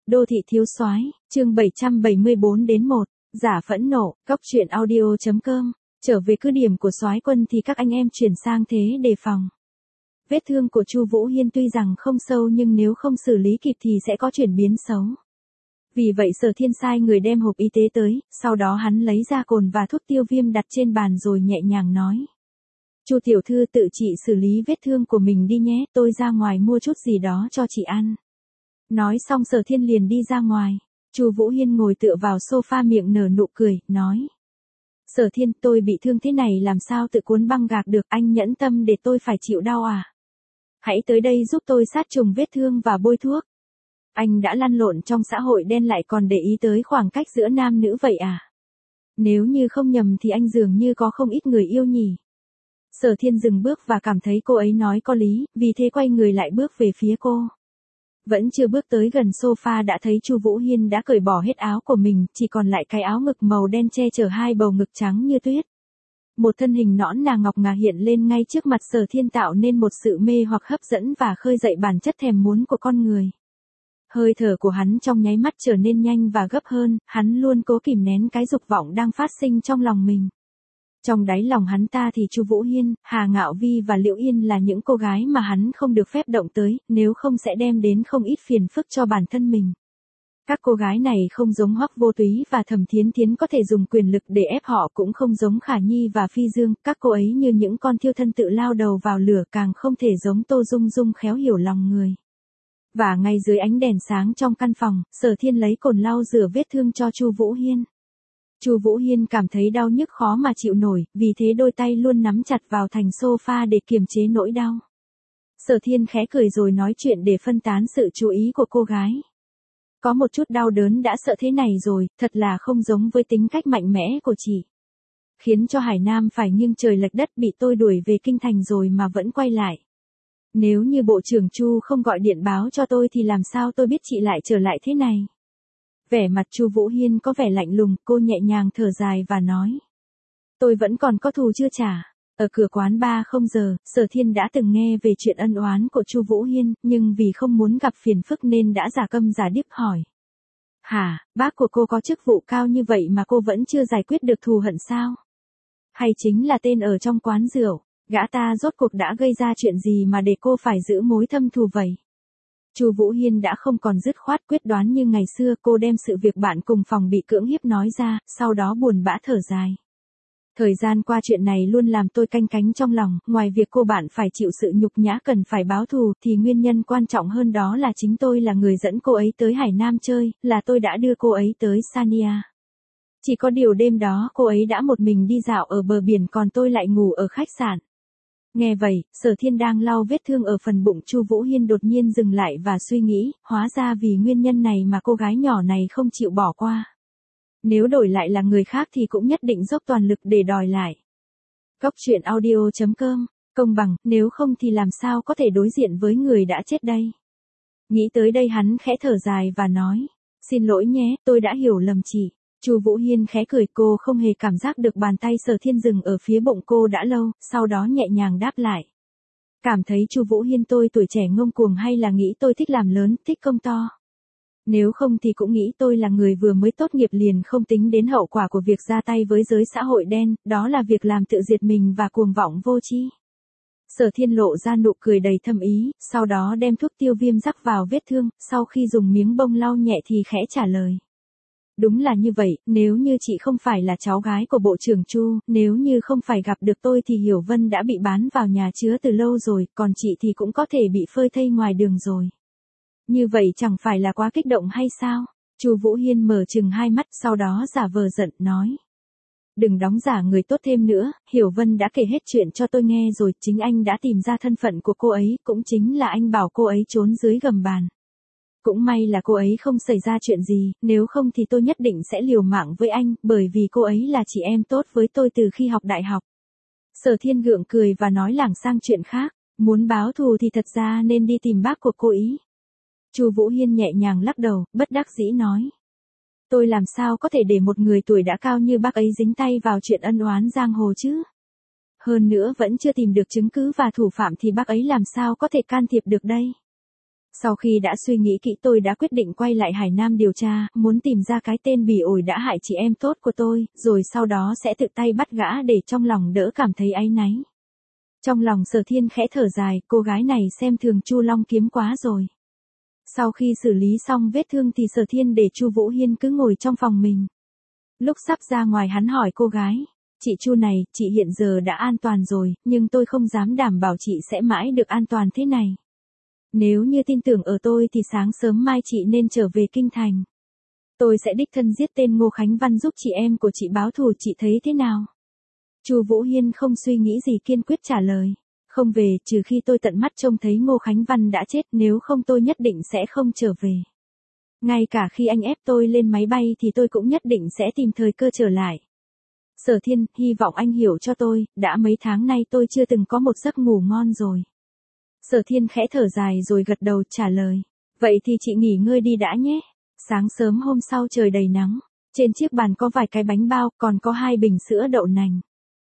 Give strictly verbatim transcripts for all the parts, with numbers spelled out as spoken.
Đô thị thiếu soái, chương bảy trăm bảy mươi bốn đến một, giả phẫn nộ, cóc truyện audio chấm com, trở về cứ điểm của soái quân thì các anh em chuyển sang thế đề phòng. Vết thương của Chu Vũ Hiên tuy rằng không sâu nhưng nếu không xử lý kịp thì sẽ có chuyển biến xấu. Vì vậy Sở Thiên sai người đem hộp y tế tới, sau đó hắn lấy ra cồn và thuốc tiêu viêm đặt trên bàn rồi nhẹ nhàng nói. Chu tiểu thư tự chị xử lý vết thương của mình đi nhé, tôi ra ngoài mua chút gì đó cho chị ăn. Nói xong Sở Thiên liền đi ra ngoài. Chu Vũ Hiên ngồi tựa vào sofa miệng nở nụ cười, nói. Sở Thiên, tôi bị thương thế này làm sao tự cuốn băng gạc được, anh nhẫn tâm để tôi phải chịu đau à? Hãy tới đây giúp tôi sát trùng vết thương và bôi thuốc. Anh đã lăn lộn trong xã hội đen lại còn để ý tới khoảng cách giữa nam nữ vậy à? Nếu như không nhầm thì anh dường như có không ít người yêu nhỉ. Sở Thiên dừng bước và cảm thấy cô ấy nói có lý, vì thế quay người lại bước về phía cô. Vẫn chưa bước tới gần sofa đã thấy Chu Vũ Hiên đã cởi bỏ hết áo của mình, chỉ còn lại cái áo ngực màu đen che chở hai bầu ngực trắng như tuyết. Một thân hình nõn nà ngọc ngà hiện lên ngay trước mặt Sở Thiên tạo nên một sự mê hoặc hấp dẫn và khơi dậy bản chất thèm muốn của con người. Hơi thở của hắn trong nháy mắt trở nên nhanh và gấp hơn, hắn luôn cố kìm nén cái dục vọng đang phát sinh trong lòng mình. Trong đáy lòng hắn ta thì Chu Vũ Hiên, Hà Ngạo Vi và Liễu Yên là những cô gái mà hắn không được phép động tới, nếu không sẽ đem đến không ít phiền phức cho bản thân mình. Các cô gái này không giống Hoắc Vô Túy và Thẩm Thiến Thiến có thể dùng quyền lực để ép họ, cũng không giống Khả Nhi và Phi Dương, các cô ấy như những con thiêu thân tự lao đầu vào lửa, càng không thể giống Tô Dung Dung khéo hiểu lòng người. Và ngay dưới ánh đèn sáng trong căn phòng, Sở Thiên lấy cồn lau rửa vết thương cho Chu Vũ Hiên. Chu Vũ Hiên cảm thấy đau nhức khó mà chịu nổi, vì thế đôi tay luôn nắm chặt vào thành sofa để kiềm chế nỗi đau. Sở Thiên khẽ cười rồi nói chuyện để phân tán sự chú ý của cô gái. Có một chút đau đớn đã sợ thế này rồi, thật là không giống với tính cách mạnh mẽ của chị. Khiến cho Hải Nam phải nghiêng trời lệch đất, bị tôi đuổi về kinh thành rồi mà vẫn quay lại. Nếu như bộ trưởng Chu không gọi điện báo cho tôi thì làm sao tôi biết chị lại trở lại thế này. Vẻ mặt Chu Vũ Hiên có vẻ lạnh lùng, cô nhẹ nhàng thở dài và nói. Tôi vẫn còn có thù chưa trả. Ở cửa quán bar không giờ, Sở Thiên đã từng nghe về chuyện ân oán của Chu Vũ Hiên, nhưng vì không muốn gặp phiền phức nên đã giả câm giả điếc hỏi. Hả, bác của cô có chức vụ cao như vậy mà cô vẫn chưa giải quyết được thù hận sao? Hay chính là tên ở trong quán rượu, gã ta rốt cuộc đã gây ra chuyện gì mà để cô phải giữ mối thâm thù vậy? Chu Vũ Hiên đã không còn dứt khoát quyết đoán như ngày xưa, cô đem sự việc bạn cùng phòng bị cưỡng hiếp nói ra, sau đó buồn bã thở dài. Thời gian qua chuyện này luôn làm tôi canh cánh trong lòng, ngoài việc cô bạn phải chịu sự nhục nhã cần phải báo thù thì nguyên nhân quan trọng hơn đó là chính tôi là người dẫn cô ấy tới Hải Nam chơi, là tôi đã đưa cô ấy tới Sania. Chỉ có điều đêm đó cô ấy đã một mình đi dạo ở bờ biển còn tôi lại ngủ ở khách sạn. Nghe vậy, Sở Thiên đang lau vết thương ở phần bụng Chu Vũ Hiên đột nhiên dừng lại và suy nghĩ, hóa ra vì nguyên nhân này mà cô gái nhỏ này không chịu bỏ qua. Nếu đổi lại là người khác thì cũng nhất định dốc toàn lực để đòi lại. Cóc truyện audio chấm com, công bằng, nếu không thì làm sao có thể đối diện với người đã chết đây. Nghĩ tới đây hắn khẽ thở dài và nói, xin lỗi nhé, tôi đã hiểu lầm chị. Chu Vũ Hiên khẽ cười, cô không hề cảm giác được bàn tay Sở Thiên dừng ở phía bụng cô đã lâu, sau đó nhẹ nhàng đáp lại. Cảm thấy Chu Vũ Hiên tôi tuổi trẻ ngông cuồng hay là nghĩ tôi thích làm lớn, thích công to? Nếu không thì cũng nghĩ tôi là người vừa mới tốt nghiệp liền không tính đến hậu quả của việc ra tay với giới xã hội đen, đó là việc làm tự diệt mình và cuồng vọng vô tri. Sở Thiên lộ ra nụ cười đầy thâm ý, sau đó đem thuốc tiêu viêm rắc vào vết thương, sau khi dùng miếng bông lau nhẹ thì khẽ trả lời. Đúng là như vậy, nếu như chị không phải là cháu gái của bộ trưởng Chu, nếu như không phải gặp được tôi thì Hiểu Vân đã bị bán vào nhà chứa từ lâu rồi, còn chị thì cũng có thể bị phơi thây ngoài đường rồi. Như vậy chẳng phải là quá kích động hay sao? Chu Vũ Hiên mở trừng hai mắt, sau đó giả vờ giận, nói. Đừng đóng giả người tốt thêm nữa, Hiểu Vân đã kể hết chuyện cho tôi nghe rồi, chính anh đã tìm ra thân phận của cô ấy, cũng chính là anh bảo cô ấy trốn dưới gầm bàn. Cũng may là cô ấy không xảy ra chuyện gì, nếu không thì tôi nhất định sẽ liều mạng với anh, bởi vì cô ấy là chị em tốt với tôi từ khi học đại học. Sở Thiên gượng cười và nói lảng sang chuyện khác, muốn báo thù thì thật ra nên đi tìm bác của cô ý. Chu Vũ Hiên nhẹ nhàng lắc đầu, bất đắc dĩ nói. Tôi làm sao có thể để một người tuổi đã cao như bác ấy dính tay vào chuyện ân oán giang hồ chứ? Hơn nữa vẫn chưa tìm được chứng cứ và thủ phạm thì bác ấy làm sao có thể can thiệp được đây? Sau khi đã suy nghĩ kỹ tôi đã quyết định quay lại Hải Nam điều tra, muốn tìm ra cái tên bỉ ổi đã hại chị em tốt của tôi, rồi sau đó sẽ tự tay bắt gã để trong lòng đỡ cảm thấy áy náy. Trong lòng Sở Thiên khẽ thở dài, cô gái này xem thường Chu Long Kiếm quá rồi. Sau khi xử lý xong vết thương thì Sở Thiên để Chu Vũ Hiên cứ ngồi trong phòng mình. Lúc sắp ra ngoài hắn hỏi cô gái, chị Chu này, chị hiện giờ đã an toàn rồi, nhưng tôi không dám đảm bảo chị sẽ mãi được an toàn thế này. Nếu như tin tưởng ở tôi thì sáng sớm mai chị nên trở về kinh thành. Tôi sẽ đích thân giết tên Ngô Khánh Văn giúp chị em của chị báo thù, chị thấy thế nào? Chu Vũ Hiên không suy nghĩ gì kiên quyết trả lời. Không về, trừ khi tôi tận mắt trông thấy Ngô Khánh Văn đã chết, nếu không tôi nhất định sẽ không trở về. Ngay cả khi anh ép tôi lên máy bay thì tôi cũng nhất định sẽ tìm thời cơ trở lại. Sở Thiên, hy vọng anh hiểu cho tôi, đã mấy tháng nay tôi chưa từng có một giấc ngủ ngon rồi. Sở Thiên khẽ thở dài rồi gật đầu trả lời. Vậy thì chị nghỉ ngơi đi đã nhé. Sáng sớm hôm sau trời đầy nắng. Trên chiếc bàn có vài cái bánh bao, còn có hai bình sữa đậu nành.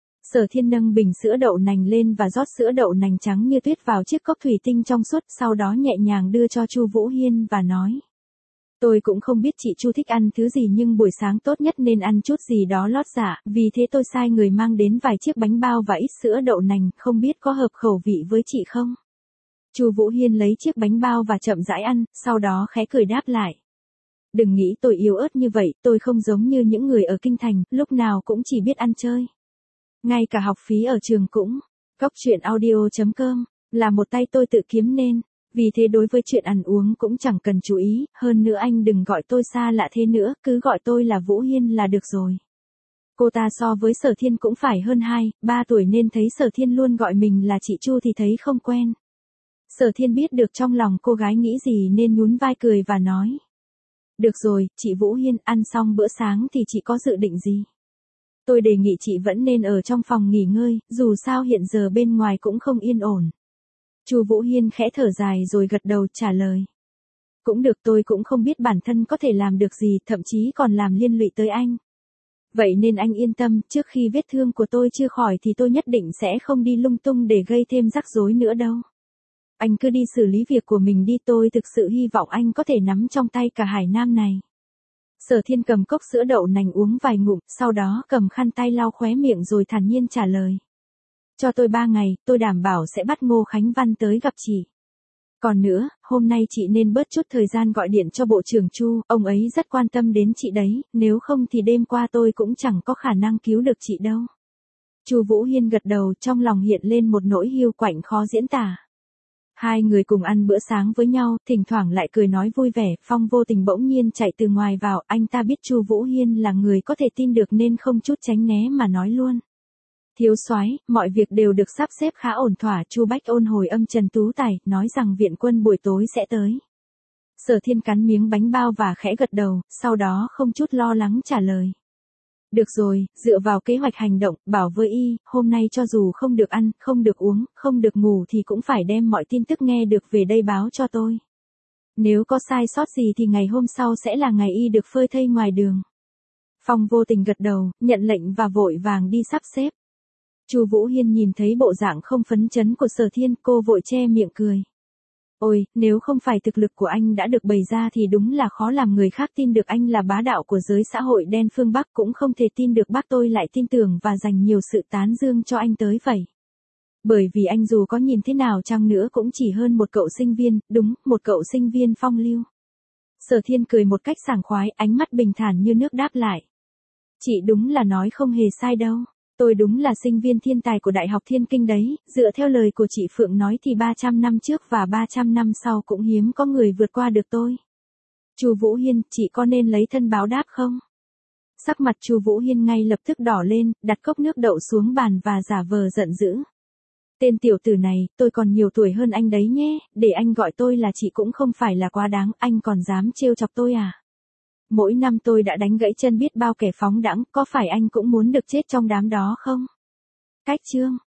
Sở Thiên nâng bình sữa đậu nành lên và rót sữa đậu nành trắng như tuyết vào chiếc cốc thủy tinh trong suốt, sau đó nhẹ nhàng đưa cho Chu Vũ Hiên và nói. Tôi cũng không biết chị Chu thích ăn thứ gì nhưng buổi sáng tốt nhất nên ăn chút gì đó lót dạ, vì thế tôi sai người mang đến vài chiếc bánh bao và ít sữa đậu nành, không biết có hợp khẩu vị với chị không? Chu Vũ Hiên lấy chiếc bánh bao và chậm rãi ăn, sau đó khẽ cười đáp lại. Đừng nghĩ tôi yếu ớt như vậy, tôi không giống như những người ở kinh thành, lúc nào cũng chỉ biết ăn chơi. Ngay cả học phí ở trường cũng. Cóc truyện audio chấm com là một tay tôi tự kiếm nên, vì thế đối với chuyện ăn uống cũng chẳng cần chú ý, hơn nữa anh đừng gọi tôi xa lạ thế nữa, cứ gọi tôi là Vũ Hiên là được rồi. Cô ta so với Sở Thiên cũng phải hơn hai, ba tuổi nên thấy Sở Thiên luôn gọi mình là chị Chu thì thấy không quen. Sở Thiên biết được trong lòng cô gái nghĩ gì nên nhún vai cười và nói. Được rồi, chị Vũ Hiên, ăn xong bữa sáng thì chị có dự định gì? Tôi đề nghị chị vẫn nên ở trong phòng nghỉ ngơi, dù sao hiện giờ bên ngoài cũng không yên ổn. Chu Vũ Hiên khẽ thở dài rồi gật đầu trả lời. Cũng được, tôi cũng không biết bản thân có thể làm được gì, thậm chí còn làm liên lụy tới anh. Vậy nên anh yên tâm, trước khi vết thương của tôi chưa khỏi thì tôi nhất định sẽ không đi lung tung để gây thêm rắc rối nữa đâu. Anh cứ đi xử lý việc của mình đi, tôi thực sự hy vọng anh có thể nắm trong tay cả Hải Nam này. Sở Thiên cầm cốc sữa đậu nành uống vài ngụm, sau đó cầm khăn tay lau khóe miệng rồi thản nhiên trả lời. Cho tôi ba ngày, tôi đảm bảo sẽ bắt Ngô Khánh Văn tới gặp chị. Còn nữa, hôm nay chị nên bớt chút thời gian gọi điện cho Bộ trưởng Chu, ông ấy rất quan tâm đến chị đấy, nếu không thì đêm qua tôi cũng chẳng có khả năng cứu được chị đâu. Chu Vũ Hiên gật đầu, trong lòng hiện lên một nỗi hiu quạnh khó diễn tả. Hai người cùng ăn bữa sáng với nhau, thỉnh thoảng lại cười nói vui vẻ, Phong vô tình bỗng nhiên chạy từ ngoài vào, anh ta biết Chu Vũ Hiên là người có thể tin được nên không chút tránh né mà nói luôn. Thiếu soái, mọi việc đều được sắp xếp khá ổn thỏa, Chu Bách Ôn hồi âm Trần Tú Tài, nói rằng viện quân buổi tối sẽ tới. Sở Thiên cắn miếng bánh bao và khẽ gật đầu, sau đó không chút lo lắng trả lời. Được rồi, dựa vào kế hoạch hành động, bảo với y, hôm nay cho dù không được ăn, không được uống, không được ngủ thì cũng phải đem mọi tin tức nghe được về đây báo cho tôi. Nếu có sai sót gì thì ngày hôm sau sẽ là ngày y được phơi thây ngoài đường. Phong vô tình gật đầu, nhận lệnh và vội vàng đi sắp xếp. Chu Vũ Hiên nhìn thấy bộ dạng không phấn chấn của Sở Thiên, cô vội che miệng cười. Ôi, nếu không phải thực lực của anh đã được bày ra thì đúng là khó làm người khác tin được anh là bá đạo của giới xã hội đen phương Bắc, cũng không thể tin được bác tôi lại tin tưởng và dành nhiều sự tán dương cho anh tới vậy. Bởi vì anh dù có nhìn thế nào chăng nữa cũng chỉ hơn một cậu sinh viên, đúng, một cậu sinh viên phong lưu. Sở Thiên cười một cách sảng khoái, ánh mắt bình thản như nước đáp lại. Chị đúng là nói không hề sai đâu. Tôi đúng là sinh viên thiên tài của Đại học Thiên Kinh đấy, dựa theo lời của chị Phượng nói thì ba trăm năm trước và ba trăm năm sau cũng hiếm có người vượt qua được tôi. Chu Vũ Hiên, chị có nên lấy thân báo đáp không? Sắc mặt Chu Vũ Hiên ngay lập tức đỏ lên, đặt cốc nước đậu xuống bàn và giả vờ giận dữ. Tên tiểu tử này, tôi còn nhiều tuổi hơn anh đấy nhé, để anh gọi tôi là chị cũng không phải là quá đáng, anh còn dám trêu chọc tôi à? Mỗi năm tôi đã đánh gãy chân biết bao kẻ phóng đãng, có phải anh cũng muốn được chết trong đám đó không? Cách chương